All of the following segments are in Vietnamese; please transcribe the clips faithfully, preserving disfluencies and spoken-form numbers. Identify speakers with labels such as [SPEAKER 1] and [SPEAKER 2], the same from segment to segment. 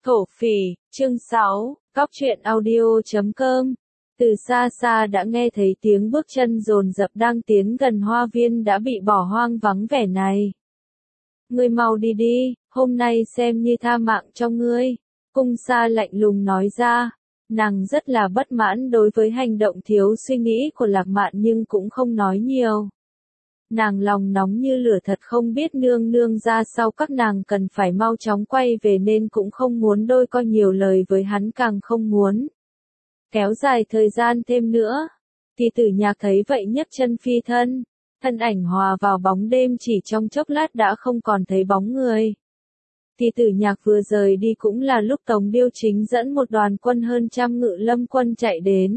[SPEAKER 1] Thổ phỉ, chương sáu, cóc truyện audio chấm com. Từ xa xa đã nghe thấy tiếng bước chân dồn dập đang tiến gần hoa viên đã bị bỏ hoang vắng vẻ này. Ngươi mau đi đi, hôm nay xem như tha mạng cho ngươi. Cung Sa lạnh lùng nói ra. Nàng rất là bất mãn đối với hành động thiếu suy nghĩ của Lạc Mạn nhưng cũng không nói nhiều. Nàng lòng nóng như lửa thật không biết nương nương ra sau các nàng cần phải mau chóng quay về nên cũng không muốn đôi co nhiều lời với hắn càng không muốn kéo dài thời gian thêm nữa. Kỳ Tử Nhạc thấy vậy nhấc chân phi thân, thân ảnh hòa vào bóng đêm chỉ trong chốc lát đã không còn thấy bóng người. Kỳ Tử Nhạc vừa rời đi cũng là lúc Tống Điêu Chính dẫn một đoàn quân hơn trăm ngự lâm quân chạy đến.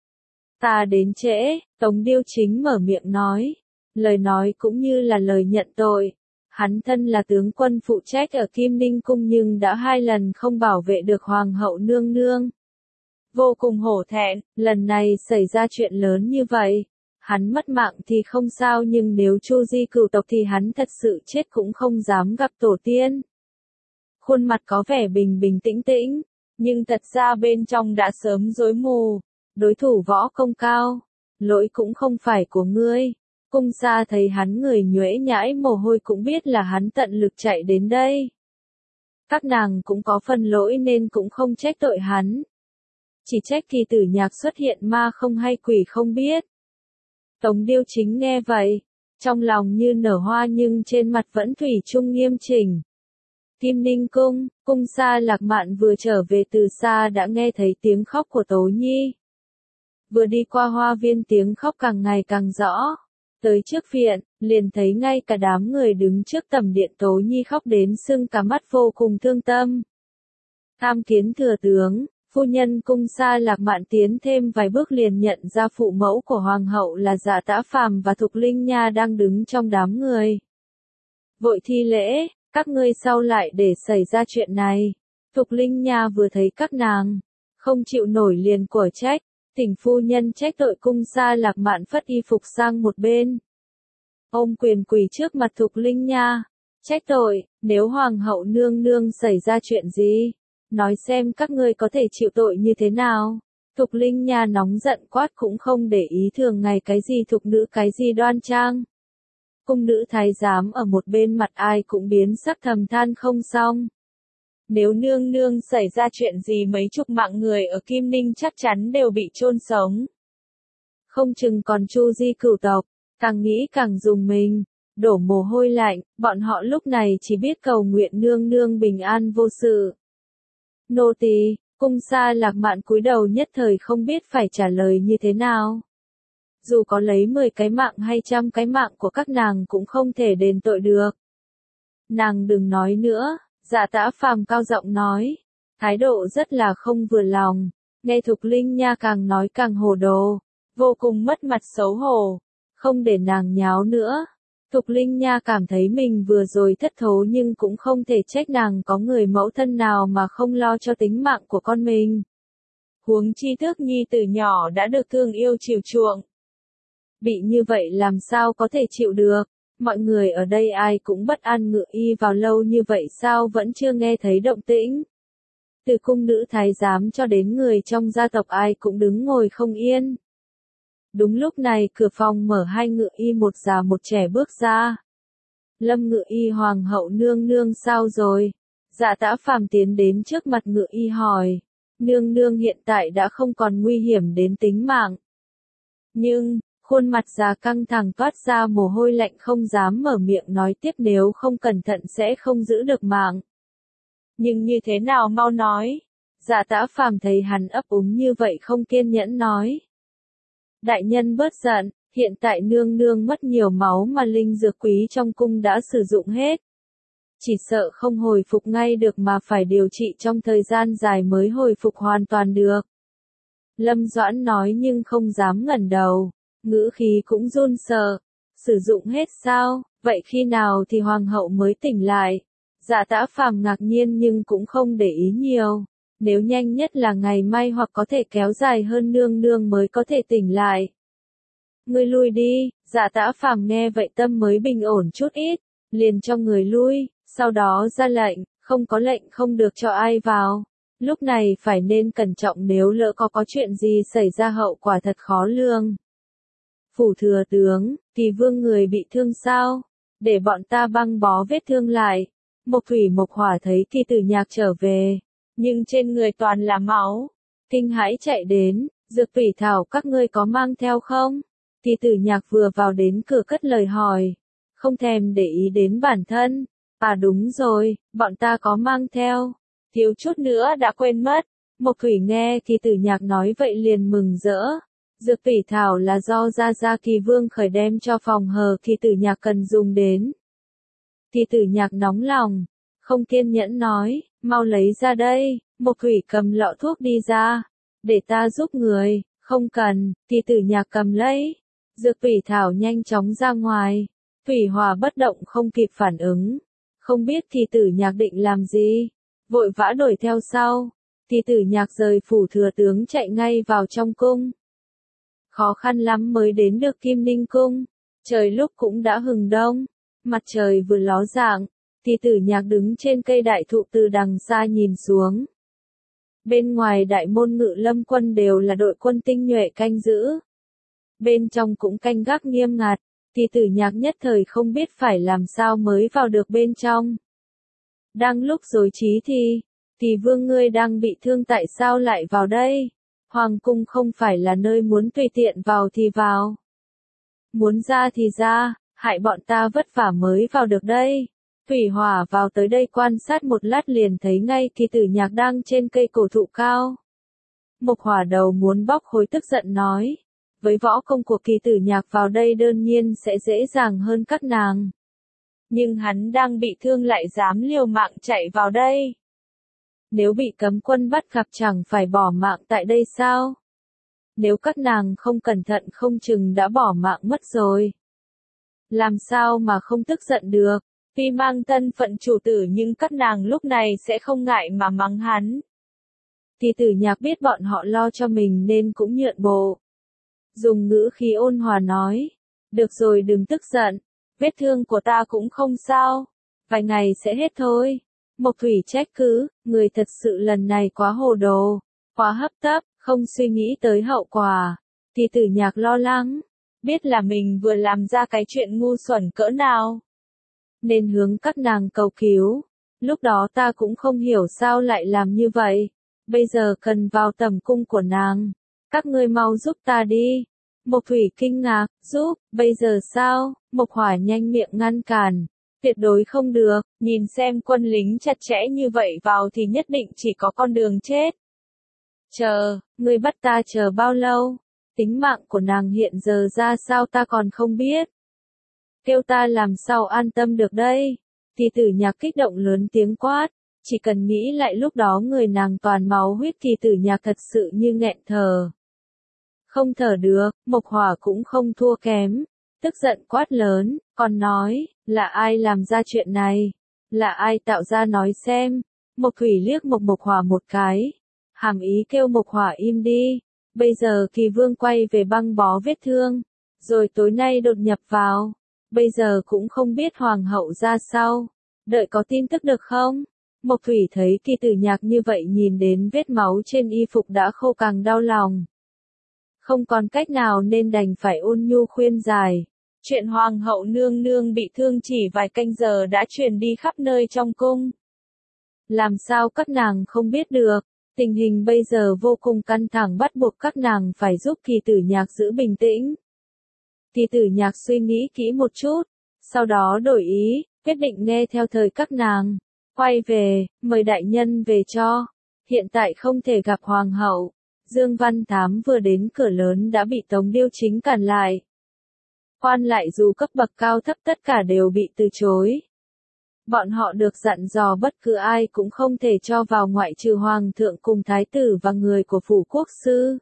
[SPEAKER 1] Ta đến trễ, Tống Điêu Chính mở miệng nói. Lời nói cũng như là lời nhận tội. Hắn thân là tướng quân phụ trách ở Kim Ninh Cung nhưng đã hai lần không bảo vệ được Hoàng hậu nương nương. Vô cùng hổ thẹn, lần này xảy ra chuyện lớn như vậy. Hắn mất mạng thì không sao nhưng nếu Chu Di cửu tộc thì hắn thật sự chết cũng không dám gặp tổ tiên. Khuôn mặt có vẻ bình bình tĩnh tĩnh, nhưng thật ra bên trong đã sớm rối mù. Đối thủ võ công cao, lỗi cũng không phải của ngươi. Cung Sa thấy hắn người nhuễ nhãi mồ hôi cũng biết là hắn tận lực chạy đến đây. Các nàng cũng có phần lỗi nên cũng không trách tội hắn. Chỉ trách Kỳ Tử Nhạc xuất hiện ma không hay quỷ không biết. Tống Điêu Chính nghe vậy, trong lòng như nở hoa nhưng trên mặt vẫn thủy chung nghiêm chỉnh. Kim Ninh Cung, Cung Sa Lạc Mạn vừa trở về từ xa đã nghe thấy tiếng khóc của Tố Nhi. Vừa đi qua hoa viên tiếng khóc càng ngày càng rõ. Tới trước viện, liền thấy ngay cả đám người đứng trước tầm điện Tố Nhi khóc đến sưng cả mắt vô cùng thương tâm. Tham kiến thừa tướng, phu nhân Cung Sa Lạc Mạn tiến thêm vài bước liền nhận ra phụ mẫu của hoàng hậu là Dạ Tã Phàm và Thục Linh Nha đang đứng trong đám người. Vội thi lễ, các ngươi sao lại để xảy ra chuyện này? Thục Linh Nha vừa thấy các nàng, không chịu nổi liền của trách. Thỉnh phu nhân trách tội. Cung Sa Lạc Mạn phất y phục sang một bên. Ôm quyền quỳ trước mặt Thục Linh Nha. Trách tội, nếu hoàng hậu nương nương xảy ra chuyện gì? Nói xem các ngươi có thể chịu tội như thế nào? Thục Linh Nha nóng giận quát cũng không để ý thường ngày cái gì thục nữ cái gì đoan trang. Cung nữ thái giám ở một bên mặt ai cũng biến sắc thầm than không xong. Nếu nương nương xảy ra chuyện gì mấy chục mạng người ở Kim Ninh chắc chắn đều bị chôn sống. Không chừng còn Chu Di cửu tộc, càng nghĩ càng rùng mình, đổ mồ hôi lạnh, bọn họ lúc này chỉ biết cầu nguyện nương nương bình an vô sự. Nô tỳ, Cung Sa Lạc Mạn cúi đầu nhất thời không biết phải trả lời như thế nào. Dù có lấy mười cái mạng hay trăm cái mạng của các nàng cũng không thể đền tội được. Nàng đừng nói nữa. Dạ Tã Phàm cao giọng nói, thái độ rất là không vừa lòng, nghe Thục Linh Nha càng nói càng hồ đồ, vô cùng mất mặt xấu hổ, không để nàng nháo nữa. Thục Linh Nha cảm thấy mình vừa rồi thất thố nhưng cũng không thể trách nàng có người mẫu thân nào mà không lo cho tính mạng của con mình. Huống chi Tước Nhi từ nhỏ đã được thương yêu chiều chuộng. Bị như vậy làm sao có thể chịu được? Mọi người ở đây ai cũng bất an ngự y vào lâu như vậy sao vẫn chưa nghe thấy động tĩnh. Từ cung nữ thái giám cho đến người trong gia tộc ai cũng đứng ngồi không yên. Đúng lúc này cửa phòng mở hai ngự y một già một trẻ bước ra. Lâm ngự y hoàng hậu nương nương sao rồi? Dạ Tã Phàm tiến đến trước mặt ngự y hỏi. Nương nương hiện tại đã không còn nguy hiểm đến tính mạng. Nhưng... Khuôn mặt già căng thẳng toát ra mồ hôi lạnh không dám mở miệng nói tiếp nếu không cẩn thận sẽ không giữ được mạng. Nhưng như thế nào mau nói. Dạ Tã Phàm thấy hắn ấp úng như vậy không kiên nhẫn nói. Đại nhân bớt giận, hiện tại nương nương mất nhiều máu mà linh dược quý trong cung đã sử dụng hết. Chỉ sợ không hồi phục ngay được mà phải điều trị trong thời gian dài mới hồi phục hoàn toàn được. Lâm Doãn nói nhưng không dám ngẩng đầu. Ngữ khí cũng run sợ. Sử dụng hết sao? Vậy khi nào thì hoàng hậu mới tỉnh lại? Dạ Tã Phàm ngạc nhiên nhưng cũng không để ý nhiều. Nếu nhanh nhất là ngày mai hoặc có thể kéo dài hơn nương nương mới có thể tỉnh lại. Ngươi lui đi. Dạ Tã Phàm nghe vậy tâm mới bình ổn chút ít. Liền cho người lui. Sau đó ra lệnh, Không có lệnh không được cho ai vào. Lúc này phải nên cẩn trọng nếu lỡ có có chuyện gì xảy ra hậu quả thật khó lường. Phủ thừa tướng, Kỳ Vương người bị thương sao? Để bọn ta băng bó vết thương lại. Mộc Thủy Mộc Hỏa thấy Kỳ Tử Nhạc trở về, nhưng trên người toàn là máu. Kinh hãi chạy đến, dược tủy thảo các ngươi có mang theo không? Kỳ Tử Nhạc vừa vào đến cửa cất lời hỏi, không thèm để ý đến bản thân. À đúng rồi, bọn ta có mang theo. Thiếu chút nữa đã quên mất. Mộc Thủy nghe Kỳ Tử Nhạc nói vậy liền mừng rỡ. Dược tủy thảo là do Gia Gia Kỳ Vương khởi đem cho phòng hờ Kỳ Tử Nhạc cần dùng đến. Kỳ Tử Nhạc nóng lòng, không kiên nhẫn nói, mau lấy ra đây. Mộc Thủy cầm lọ thuốc đi ra, để ta giúp người. Không cần. Kỳ Tử Nhạc cầm lấy. Dược tủy thảo nhanh chóng ra ngoài. Thủy Hòa bất động không kịp phản ứng, không biết Kỳ Tử Nhạc định làm gì, vội vã đuổi theo sau. Kỳ Tử Nhạc rời phủ thừa tướng chạy ngay vào trong cung. Khó khăn lắm mới đến được Kim Ninh cung. Trời lúc cũng đã hừng đông, mặt trời vừa ló dạng. Kỳ Tử Nhạc đứng trên cây đại thụ từ đằng xa nhìn xuống. Bên ngoài đại môn Ngự Lâm quân đều là đội quân tinh nhuệ canh giữ. Bên trong cũng canh gác nghiêm ngặt. Kỳ Tử Nhạc nhất thời không biết phải làm sao mới vào được bên trong. Đang lúc rối trí thì, Kỳ Vương ngươi đang bị thương tại sao lại vào đây? Hoàng cung không phải là nơi muốn tùy tiện vào thì vào. Muốn ra thì ra, hại bọn ta vất vả mới vào được đây. Thủy Hỏa vào tới đây quan sát một lát liền thấy ngay Kỳ Tử Nhạc đang trên cây cổ thụ cao. Mộc Hỏa đầu muốn bóc khối tức giận nói. Với võ công của Kỳ Tử Nhạc vào đây đơn nhiên sẽ dễ dàng hơn các nàng. Nhưng hắn đang bị thương lại dám liều mạng chạy vào đây. Nếu bị cấm quân bắt gặp chẳng phải bỏ mạng tại đây sao? Nếu các nàng không cẩn thận không chừng đã bỏ mạng mất rồi. Làm sao mà không tức giận được? Tuy mang thân phận chủ tử nhưng các nàng lúc này sẽ không ngại mà mắng hắn. Kỳ Tử Nhạc biết bọn họ lo cho mình nên cũng nhượng bộ. Dùng ngữ khí ôn hòa nói, được rồi đừng tức giận, vết thương của ta cũng không sao, vài ngày sẽ hết thôi. Mộc Thủy trách cứ, người thật sự lần này quá hồ đồ, quá hấp tấp, không suy nghĩ tới hậu quả. Kỳ Tử Nhạc lo lắng, biết là mình vừa làm ra cái chuyện ngu xuẩn cỡ nào, nên hướng các nàng cầu cứu. Lúc đó ta cũng không hiểu sao lại làm như vậy, bây giờ cần vào tầm cung của nàng. Các ngươi mau giúp ta đi. Mộc Thủy kinh ngạc, giúp, bây giờ sao? Mộc Hỏa nhanh miệng ngăn cản. Tuyệt đối không được, nhìn xem quân lính chặt chẽ như vậy vào thì nhất định chỉ có con đường chết. Chờ, ngươi bắt ta chờ bao lâu? Tính mạng của nàng hiện giờ ra sao ta còn không biết. Kêu ta làm sao an tâm được đây? Kỳ Tử Nhạc kích động lớn tiếng quát. Chỉ cần nghĩ lại lúc đó người nàng toàn máu huyết Kỳ Tử Nhạc thật sự như nghẹn thở. Không thở được, Mộc Hỏa cũng không thua kém. Tức giận quát lớn, còn nói, là ai làm ra chuyện này? Là ai tạo ra nói xem? Mộc Thủy liếc Mộc Mộc Hỏa một cái. Hàm ý kêu Mộc Hỏa im đi. Bây giờ Kỳ Vương quay về băng bó vết thương. Rồi tối nay đột nhập vào. Bây giờ cũng không biết Hoàng hậu ra sao. Đợi có tin tức được không? Mộc Thủy thấy Kỳ Tử Nhạc như vậy nhìn đến vết máu trên y phục đã khô càng đau lòng. Không còn cách nào nên đành phải ôn nhu khuyên giải. Chuyện Hoàng hậu nương nương bị thương chỉ vài canh giờ đã truyền đi khắp nơi trong cung. Làm sao các nàng không biết được, tình hình bây giờ vô cùng căng thẳng bắt buộc các nàng phải giúp Kỳ Tử Nhạc giữ bình tĩnh. Kỳ Tử Nhạc suy nghĩ kỹ một chút, sau đó đổi ý, quyết định nghe theo thời các nàng. Quay về, mời đại nhân về cho. Hiện tại không thể gặp Hoàng hậu. Dương Văn Thám vừa đến cửa lớn đã bị Tống Điêu Chính cản lại. Quan lại dù cấp bậc cao thấp tất cả đều bị từ chối. Bọn họ được dặn dò bất cứ ai cũng không thể cho vào ngoại trừ Hoàng thượng cùng Thái tử và người của phủ quốc sư.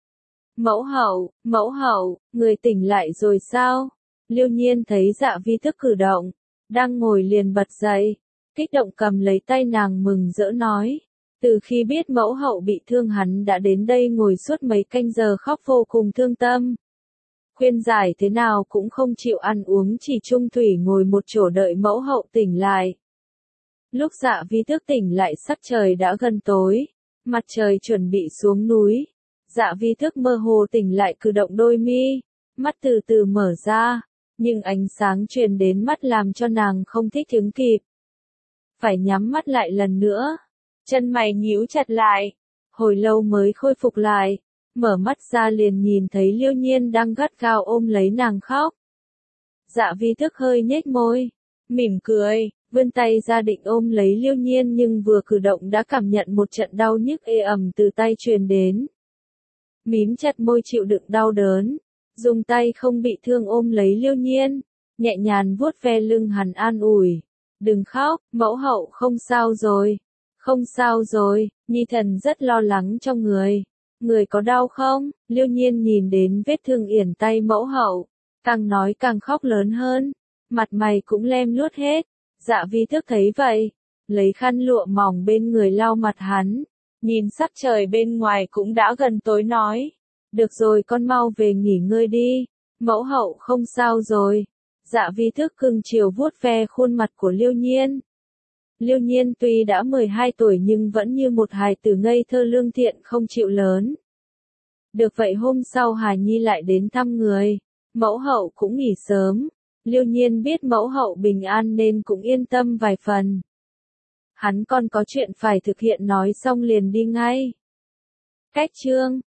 [SPEAKER 1] Mẫu hậu, mẫu hậu, người tỉnh lại rồi sao? Liêu Nhiên thấy Dạ Vi Thức cử động, đang ngồi liền bật dậy, kích động cầm lấy tay nàng mừng rỡ nói. Từ khi biết mẫu hậu bị thương hắn đã đến đây ngồi suốt mấy canh giờ khóc vô cùng thương tâm. Khuyên giải thế nào cũng không chịu ăn uống chỉ trung thủy ngồi một chỗ đợi mẫu hậu tỉnh lại. Lúc Dạ Vi thức tỉnh lại sắc trời đã gần tối, mặt trời chuẩn bị xuống núi. Dạ Vi thức mơ hồ tỉnh lại cử động đôi mi, mắt từ từ mở ra, nhưng ánh sáng truyền đến mắt làm cho nàng không thích ứng kịp. Phải nhắm mắt lại lần nữa, chân mày nhíu chặt lại, hồi lâu mới khôi phục lại, mở mắt ra liền nhìn thấy Liêu Nhiên đang gắt gao ôm lấy nàng khóc. Dạ Vi thức hơi nhếch môi, mỉm cười, vươn tay ra định ôm lấy Liêu Nhiên nhưng vừa cử động đã cảm nhận một trận đau nhức ê ẩm từ tay truyền đến. Mím chặt môi chịu đựng đau đớn, dùng tay không bị thương ôm lấy Liêu Nhiên, nhẹ nhàng vuốt ve lưng hắn an ủi. Đừng khóc, mẫu hậu không sao rồi. Không sao rồi, Nhi thần rất lo lắng cho người. Người có đau không? Liêu Nhiên nhìn đến vết thương yển tay mẫu hậu, càng nói càng khóc lớn hơn, mặt mày cũng lem luốt hết. Dạ Vi thức thấy vậy, lấy khăn lụa mỏng bên người lau mặt hắn, nhìn sắc trời bên ngoài cũng đã gần tối nói. Được rồi con mau về nghỉ ngơi đi, mẫu hậu không sao rồi. Dạ Vi thức cưng chiều vuốt ve khuôn mặt của Liêu Nhiên. Liêu Nhiên tuy đã mười hai tuổi nhưng vẫn như một hài tử ngây thơ lương thiện không chịu lớn. Được vậy hôm sau Hà Nhi lại đến thăm người, mẫu hậu cũng nghỉ sớm. Liêu Nhiên biết mẫu hậu bình an nên cũng yên tâm vài phần. Hắn còn có chuyện phải thực hiện nói xong liền đi ngay. Cách chương